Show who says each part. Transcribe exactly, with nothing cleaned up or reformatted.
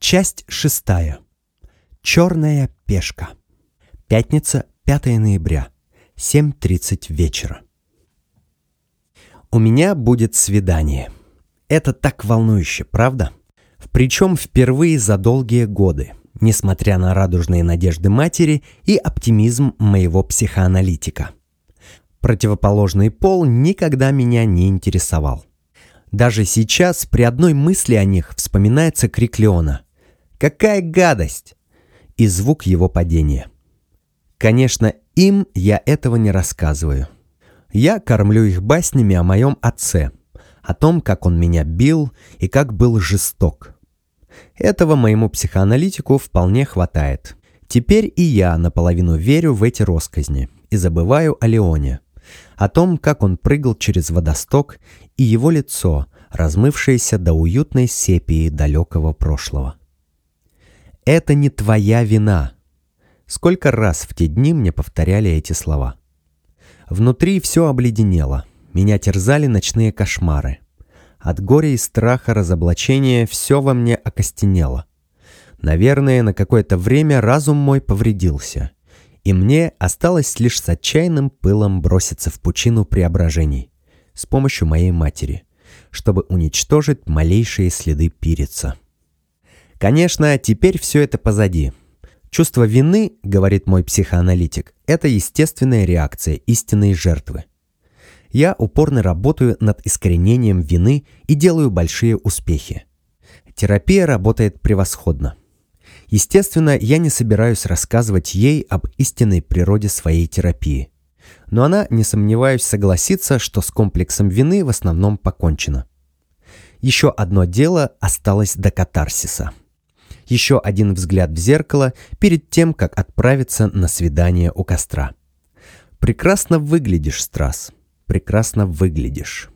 Speaker 1: Часть шестая. Черная пешка. Пятница, пятое ноября, семь тридцать вечера. У меня будет свидание. Это так волнующе, правда? Причем впервые за долгие годы, несмотря на радужные надежды матери и оптимизм моего психоаналитика. Противоположный пол никогда меня не интересовал. Даже сейчас при одной мысли о них вспоминается крик Леона: «Какая гадость!» и звук его падения. Конечно, им я этого не рассказываю. Я кормлю их баснями о моем отце, о том, как он меня бил и как был жесток. Этого моему психоаналитику вполне хватает. Теперь и я наполовину верю в эти россказни и забываю о Леоне, о том, как он прыгал через водосток и его лицо, размывшееся до уютной сепии далекого прошлого. «Это не твоя вина». Сколько раз в те дни мне повторяли эти слова. Внутри все обледенело, меня терзали ночные кошмары. От горя и страха разоблачения все во мне окостенело. Наверное, на какое-то время разум мой повредился, и мне осталось лишь с отчаянным пылом броситься в пучину преображений с помощью моей матери, чтобы уничтожить малейшие следы Пирица. Конечно, теперь все это позади. Чувство вины, говорит мой психоаналитик, это естественная реакция истинной жертвы. Я упорно работаю над искоренением вины и делаю большие успехи. Терапия работает превосходно. Естественно, я не собираюсь рассказывать ей об истинной природе своей терапии. Но она, не сомневаюсь, согласится, что с комплексом вины в основном покончено. Еще одно дело осталось до катарсиса. Еще один взгляд в зеркало перед тем, как отправиться на свидание у костра. Прекрасно выглядишь, Страс. Прекрасно выглядишь.